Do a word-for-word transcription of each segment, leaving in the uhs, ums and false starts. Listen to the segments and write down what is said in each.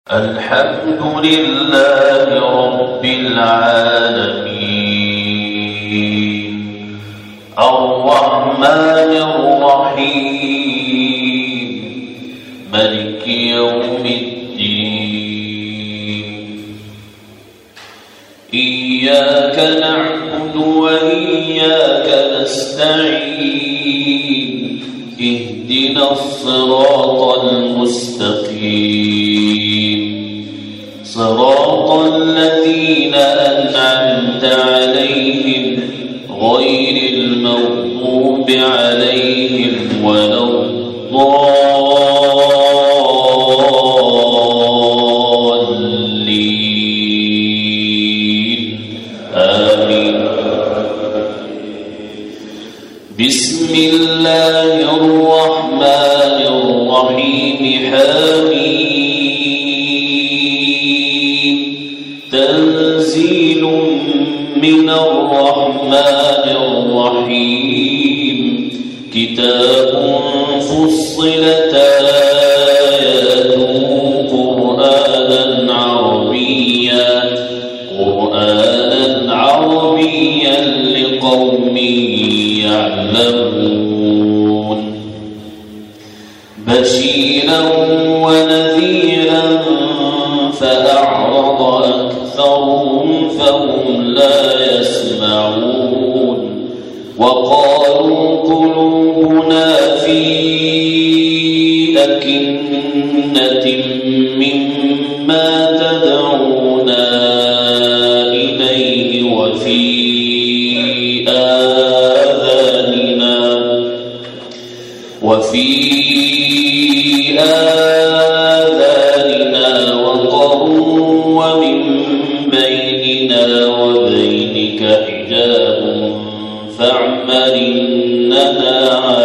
الحمد لله رب العالمين الرحمن الرحيم مالك يوم الدين إياك نعبد وإياك نستعين اهدنا الصراط المستقيم صراط الذين أنعمت عليهم غير المغضوب عليهم ولا الضالين آمين. بسم الله الرحمن الرحيم حميم تنزيل من الرحمن الرحيم كتاب فصلت آياته قرآنا عربيا قرآنا عربيا لقوم يعلمون بشيرا ونذيرا فأعرض أكثرهم فهم لا يسمعون وقالوا قلوبنا في أكنة مما تدعونا إليه وفي آذاننا وفي آذاننا وقر ومن بيننا وبينك حجاب فاعمل إننا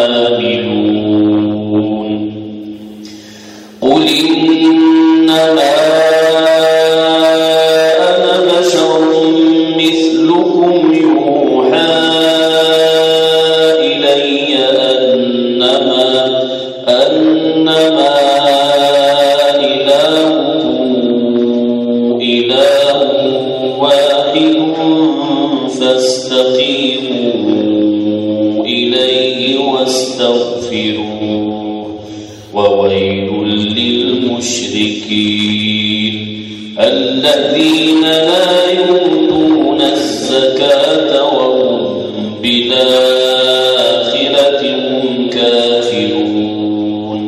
عاملون قل إنما أنا بشر مثلكم يوحى إلي أنما أنما إلهكم إله واحد فاستقيموا إليه واستغفروه وويل للمشركين الذين لا يؤتون الزكاة وهم بالآخرة هم كافرون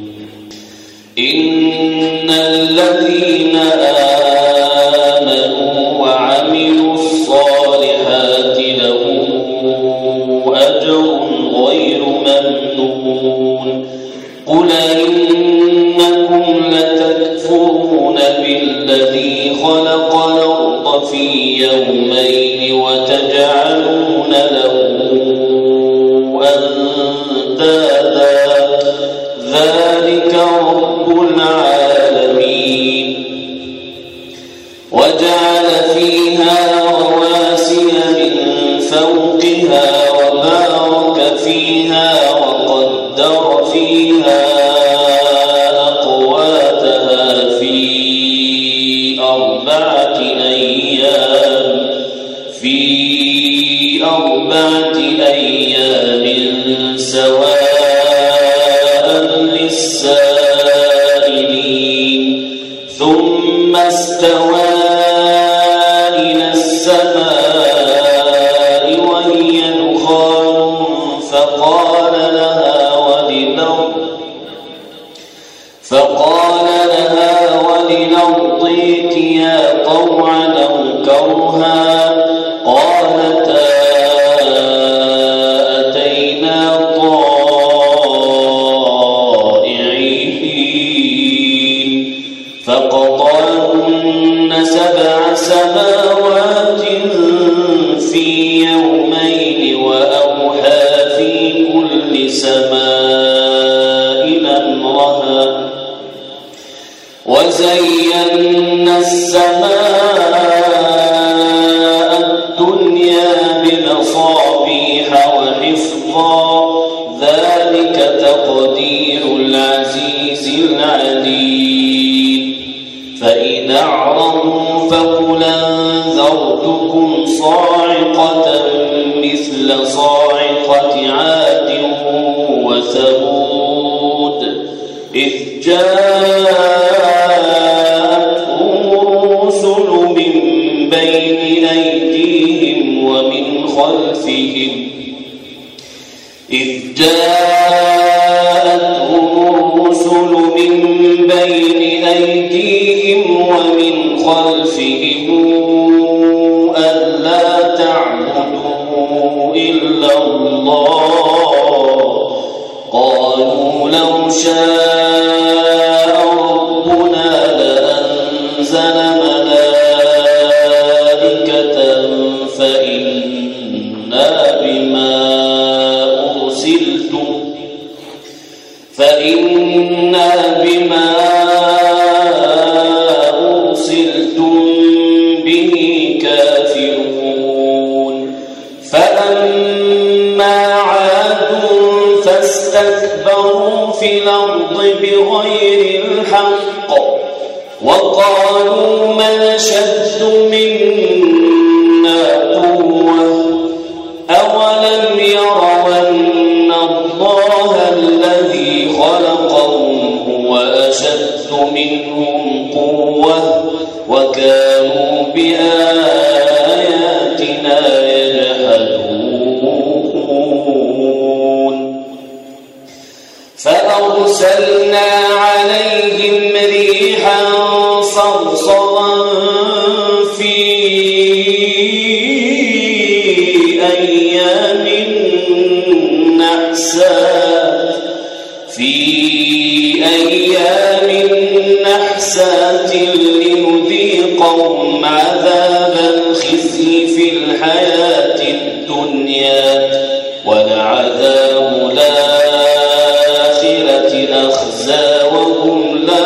إن الذين آمنوا وعملوا الصالحات لهم أجر غير ممنون قل إنكم لتكفرون بالذي خلق الأرض في يومين وتجعلون له أندادا ذلك رب العالمين وجعل فيها رواسي من فوقها وبارك فيها وقدر فيها أقواتها في أربعة أيام في أربعة أيام سواء للسائلين ثم استوى إلى السماء وهي دخان فقال لها وللأرض فقال لها وللأرض ائتيا طوعا أو كرها قالتا أتينا طائعين فقضاهن سبع سماوات في يومين وأوحى في كل سماء أمرها وزينا السماء الدنيا بمصابيح وحفظا ذلك تقدير العزيز العليم فإن أعرضوا فقل أنذرتكم صاعقة مثل صاعقة عاد وثمود إذ جاءتهم الرسل من بين أيديهم ومن خلفهم إذ جاءتهم الرسل من بين أيديهم ومن خلفهم ألا تعبدوا إلا الله قالوا لو شاء ربنا لأنزل ملائكة فإنا بما أرسلتم فإنا بما أرسلتم به كافرون فأما عاد فاستكبروا في الأرض بغير الحق وقالوا من أشد منا قوة أولم يروا أن الله الذي خلقهم هو أشد منهم قوة وكانوا بآياتنا يجحدون فأرسلنا عليهم ريحا صرصرا في أيام نحسات في أيام نحسات لنذيقهم عذاب الخزي في الحياة الدنيا ولعذاب الآخرة أخزى وهم لا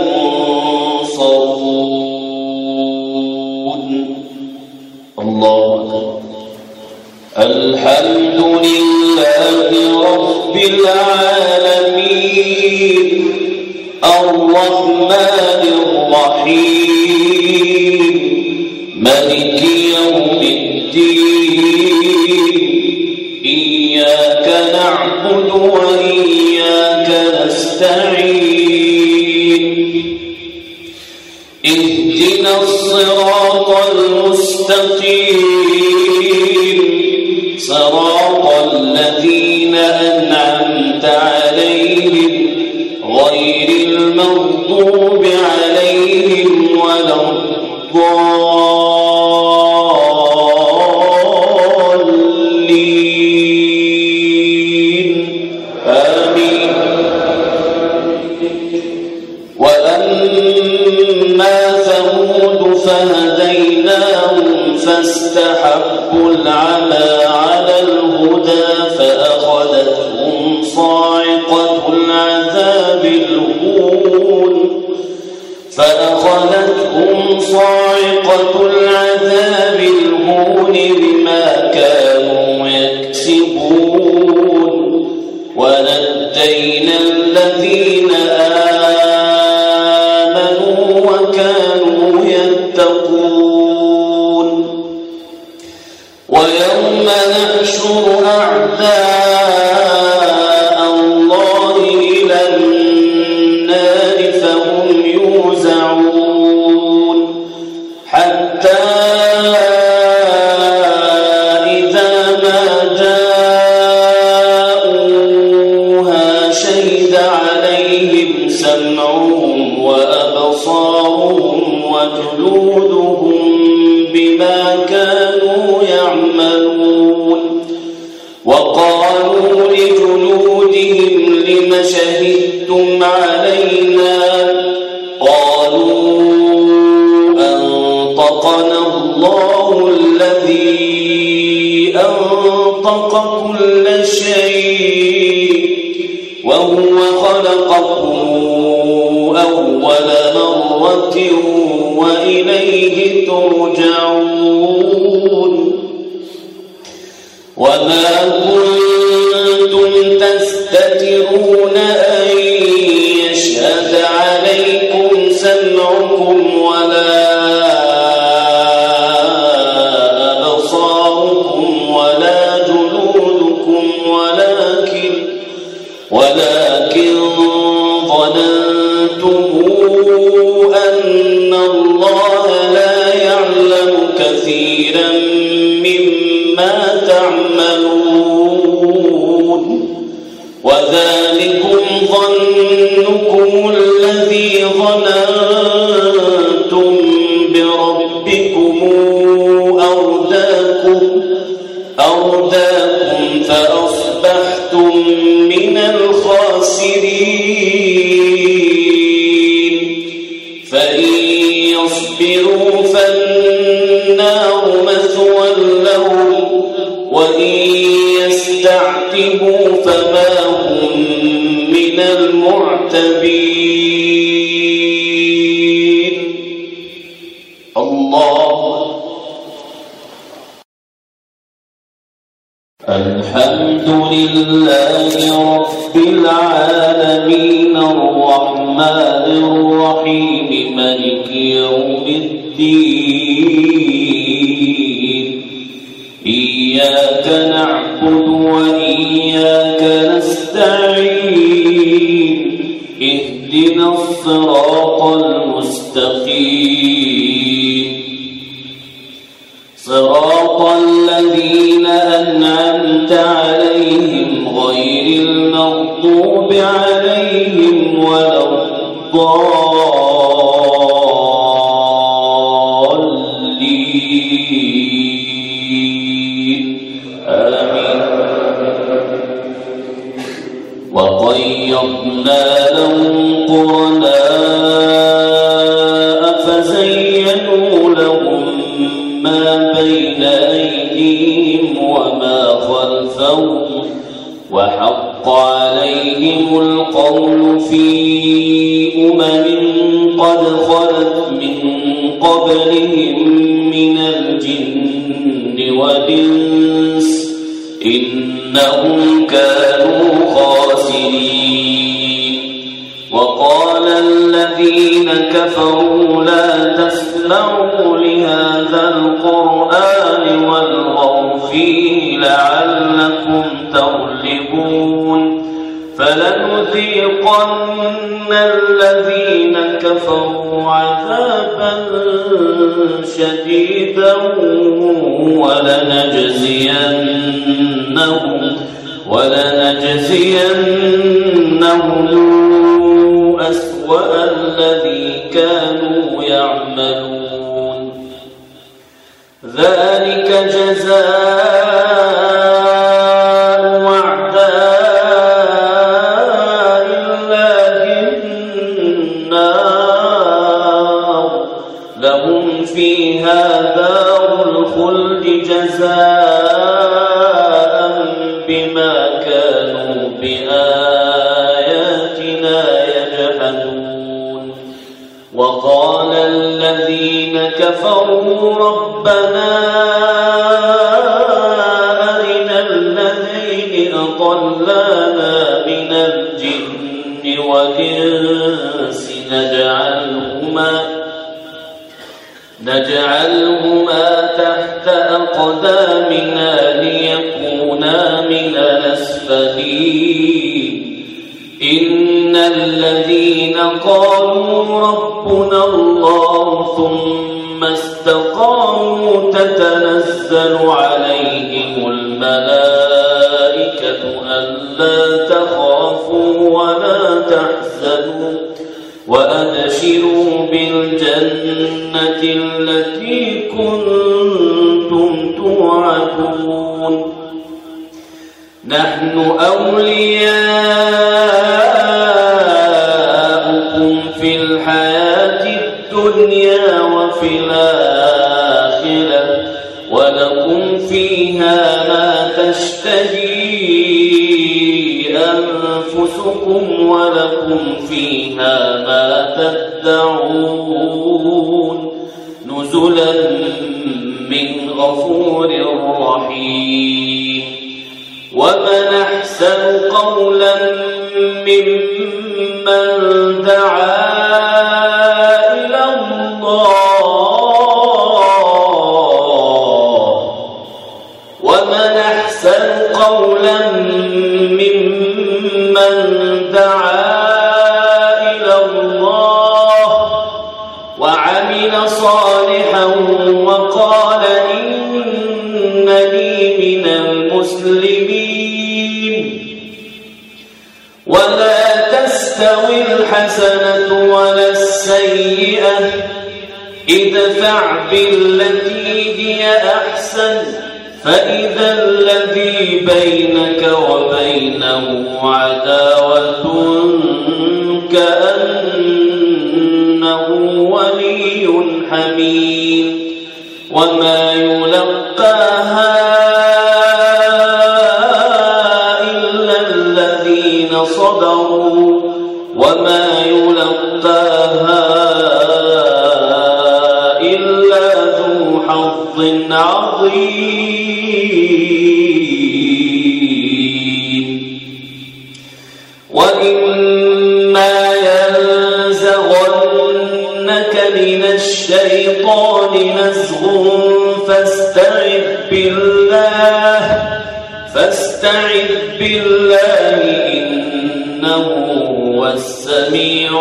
ينصرون. الله الحمد لله رب العالمين الرحمن الرحيم مالك يوم الدين إياك نعبد وإياك نستعين اهدنا الصراط المستقيم صراط الذين أنعمت عليهم غير المغضوب عليهم ولا الضالين آمين. وأما ثمود فهديناهم فاستحبوا العمى على الهدى فأخذتهم صاعقة العذاب الهون فأخذتهم صاعقة العذاب الهون بما كانوا يكسبون ونجينا الذين آمنوا وكانوا يتقون. ويوم نحشر أعداء الله إلى النار فهم يوزعون حتى إذا ما جاءوها شهد عليهم سمعهم وأبصارهم وجلودهم بما كانوا يعملون. وقالوا لجلودهم لم شهدتم علينا قالوا أنطقنا الله الذي أنطق كل شيء وهو خلقكم أول مرة وإليه ترجعون. وما كنتم تستترون أن يشهد عليكم سمعكم يصبروا فالنار مثوى لهم وإن يستعتبوا فما هم من المعتبين. الله. الحمد لله رب العالمين الرحمن الرحيم مالك يوم الدين إياك نعبد وإياك نستعين اهدنا الصراط المستقيم صراط الذين أنعمت عليهم غير المغضوب عليهم ولا الضالين آمين. وقيضنا لهم قرناء فزينوا لهم ما بين أيديهم وما خلفهم وحق عليهم القول في أمم قد خلت من قبلهم من الجن والإنس إنهم كانوا خاسرين. وقال الذين كفروا لا تسمعوا لهذا القرآن والغوا فيه لعلكم تغلبون فلنذيقن الذين كفروا عذابا شديدا ولنجزينهم ولنجزينهم أسوأ الذي كانوا يعملون ذلك جزاء أعداء الله النار لهم فيها دار الخلد جزاء بما كانوا بآياتنا يجحدون. وقال الذين كفروا ربنا أرنا الذين أضلانا من الجن والإنس نجعلهما نجعلهما تحت أقدامنا ليكونا من الأسفلين. إن الذين قالوا ربنا الله ثم استقاموا تتنزل عليهم الملائكة ألا تخافوا ولا تحزنوا وأبشروا بالجنة التي كنتم توعدون. نحن أولياؤكم في الحياة الدنيا وفي الآخرة ولكم فيها ما تشتهي أنفسكم ولكم فيها ما تدعون نزلا من غفور رحيم. ومن أحسن قولا ممن دعا إلى الله ومن أحسن قولا ممن دعا إلى الله وعمل صالحا وقال إنني من المسلمين. ولا تستوي الحسنة ولا السيئة ادفع بالتي هي أحسن فإذا الذي بينك وبينه عداوة كأنه ولي حميم وما يلقاها إلا الذين صبروا وما يلقاها إلا ذو حظ عظيم وإما ينزغنك من الشيطان نزغ فاستعذ بالله فاستعذ بالله إنه هو السميع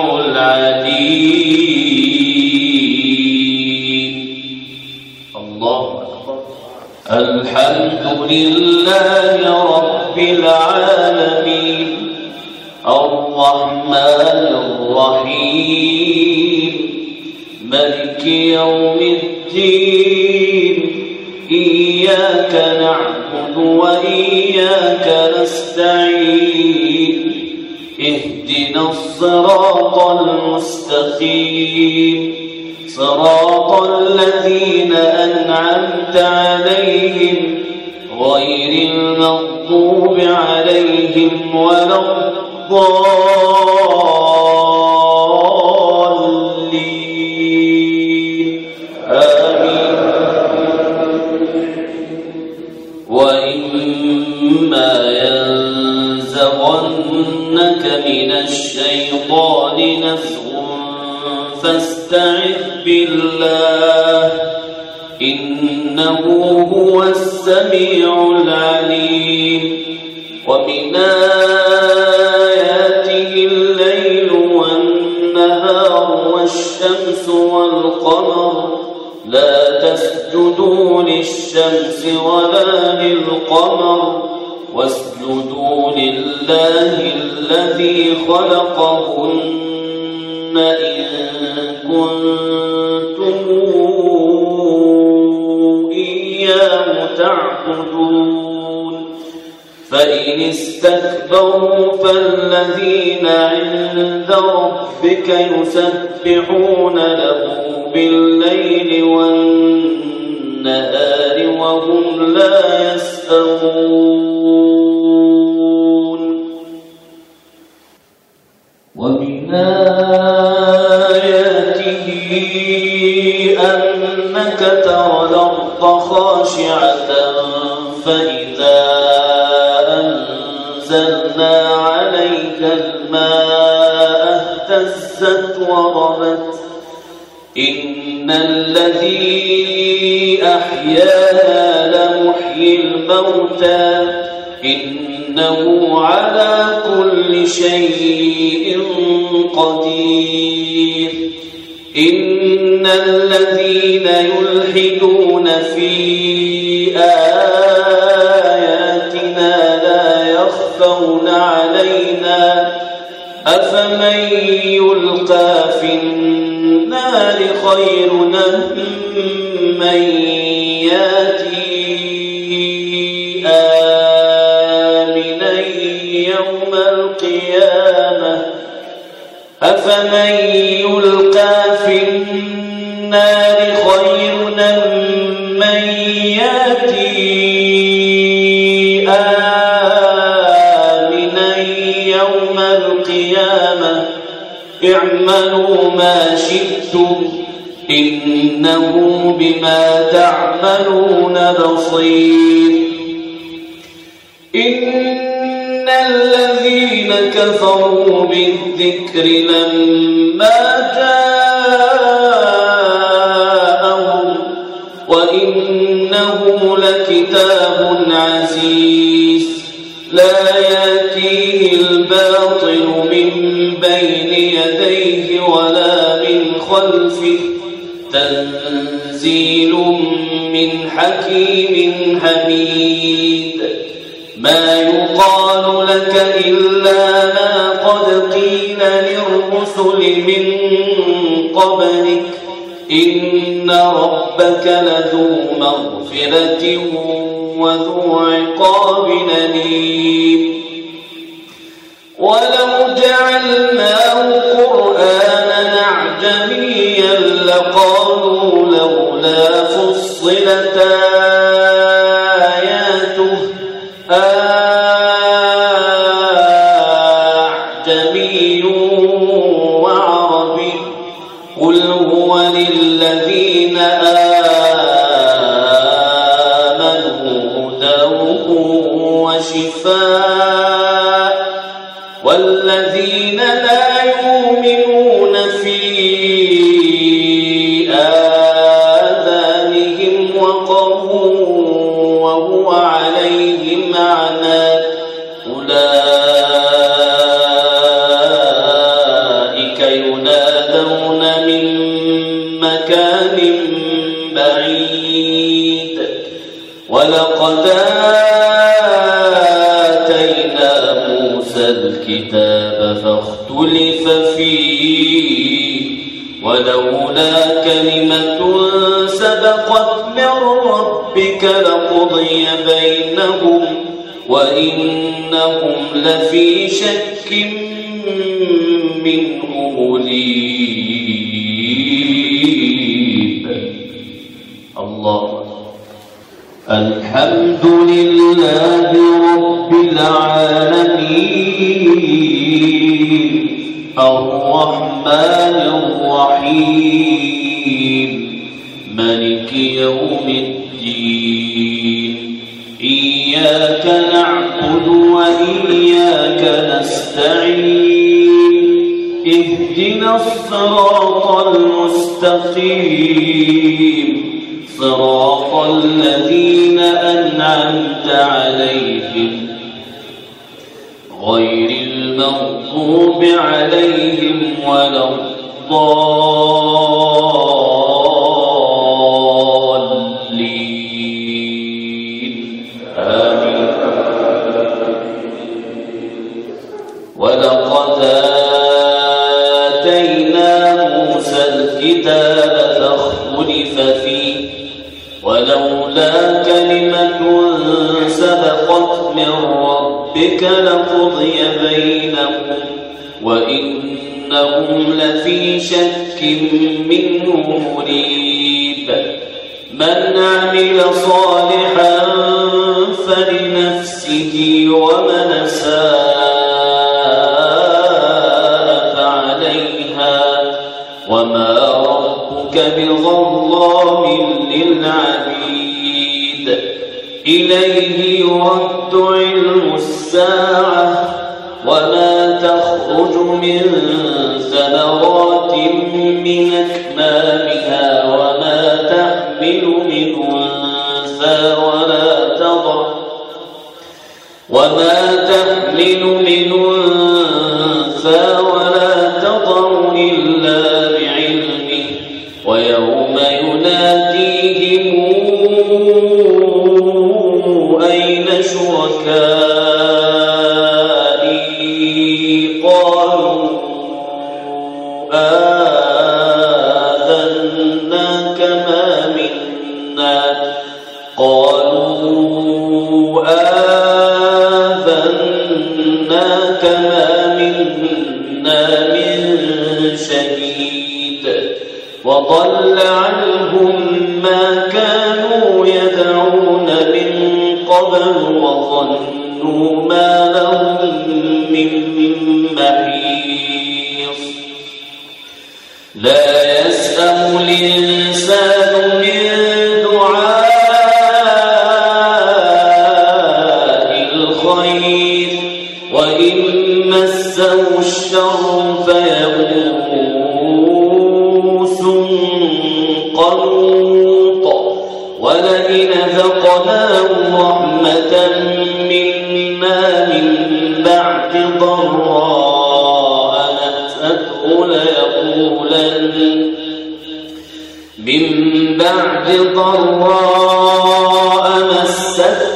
العليم. الله أكبر. الحمد لله رب العالمين الرحمن الرحيم مالك يوم الدين إياك نعبد وإياك نستعين اهدنا الصراط المستقيم صراط الذين أنعمت عليهم غير المغضوب عليهم ولا الضالين آمين. وإما ينزغنك من الشيطان نزغ فاستعذ بالله إنه هو السميع العليم. ومن آياته الليل والنهار والشمس والقمر لا تسجدوا للشمس ولا للقمر واسجدوا لله الذي خلقهن إن كنتم إياه تعبدون فإن استكبروا فالذين عند ربك يسبحون له بالليل والنهار وهم لا يسأمون. ومن آياته أنك ترى الأرض خاشعة فإذا أنزلنا عليك الماء اهتزت وربت إن الذي أحياها لمحيي الموتى إنه على كل شيء قدير. إن الذين يلحدون في آياتنا لا يخفون علينا أفمن يلقى في النار خير من ياتي آمنا يوم القيامة أفمن يلقى في النار خير من ياتي آمنا يوم القيامة اعملوا ما شئتم إنه بما تعملون بصير. إن الذين كفروا بالذكر لما جاءهم وإنه لكتاب عزيز لا يأتيه الباطل من بين يديه ولا من خلفه تنزيل من حكيم حميد. ما يقال لك إلا ما قد قيل للرسل من قبلك إن ربك لذو مغفرة وذو عقاب أليم. ولو جعلناه قرآنا أعجميا لقالوا ولولا فصلت آياته أعجمي وعربي قل هو للذين آمنوا هدى وشفاء والذين لا يؤمنون في آذانهم وقر وهو عليهم أعمى أولئك ينادون من مكان بعيد ولقد آتينا موسى الكتاب فاختلف فيه ولولا كلمة سبقت من ربك لقضي بينهم وإنهم لفي شك منه مريب. الله الحمد لله رب العالمين الرحمن الرحيم مالك يوم الدين إياك نعبد وإياك نستعين اهدنا الصراط المستقيم صراط الذين أنعمت عليهم غير المغضوب عليهم ولا الضالين آمين. ولقد آتينا موسى الكتاب فاختلف فيه ولولا كلمة سبقت من ربك لقضي بينهم وإنهم لفي شك منه مريب. من عمل صالحا فلنفسه ومن أساء فعليها وما ربك بظلام للعبيد. إليه يرد علم الساعة وما تخرج من ثمرات من أكمامها وما تحمل من أنثى ولا تضع وما تحمل من أنثى ولا تضع إلا بعلمه ويوم يناديهم أين شركائي قالوا آذناك ما منا قالوا آذناك ما منا من شهيد وضل عنهم ما كانوا يدعون من قبل وظنوا ما لهم من محيص. لا يسأم الإنسان من دعاء الخير وإن مسه الشر فيئوس قنوط ولئن ذقناه رحمة منا من بعد ضراء مسته ليقولن من بعد ضراء مسته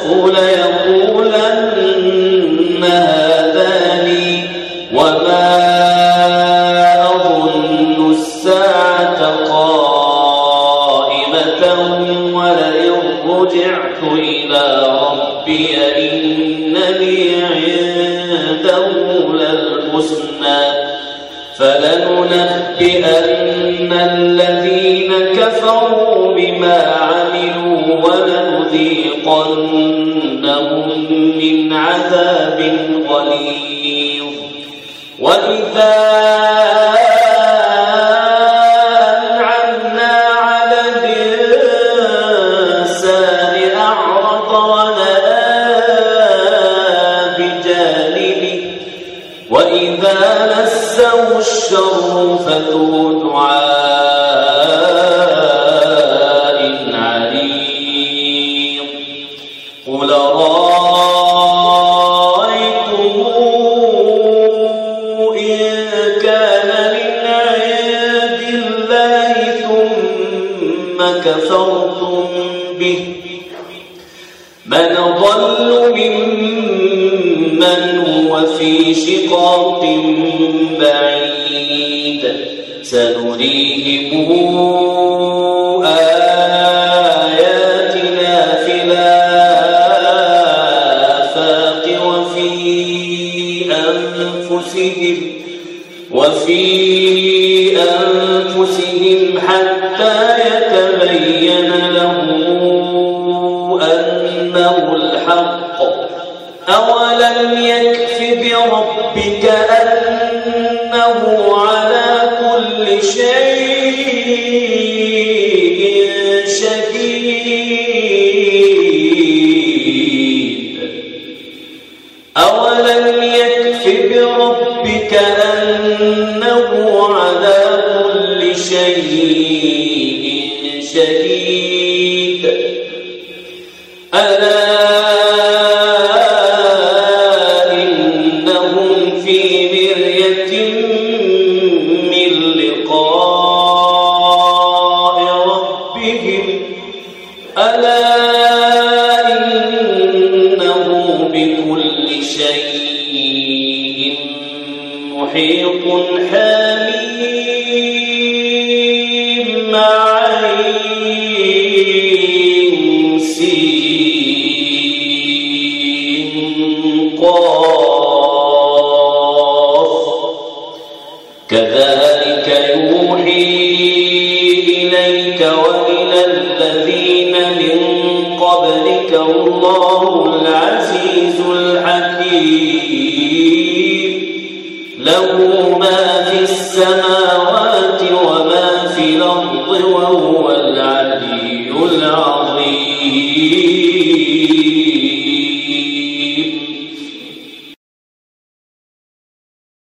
ليقولن هذا لي وما أظن الساعة قائمة ولئن رجعت إلى ربي إن لي عنده للحسنى فلننبئن الذين كفروا بما بما عملوا ولنذيقنهم من عذاب غليظ. وإذا أنعمنا على الإنسان أعرض ونأى بجانبه وإذا مسه الشر فذو دعاء عريض. قل رأيتم إن كان من عند الله ثم كفرتم به من ضل ممن هو في شقاق بعيد. سنريهم آياتنا في الآفاق وفي أنفسهم وفي أنفسهم حتى يتبين لهم أنه الحق. أولم يكف بربك أنه على كل شيء شهيد. أولم يكف بربك أنه على كل شيء شهيد. ألا ألا إنه بكل شيء محيط حليم. عين سين قاف. كذلك يوحي إليك وإلى الذين من قبلك الله العزيز الحكيم. له ما في السماوات وما في الأرض وهو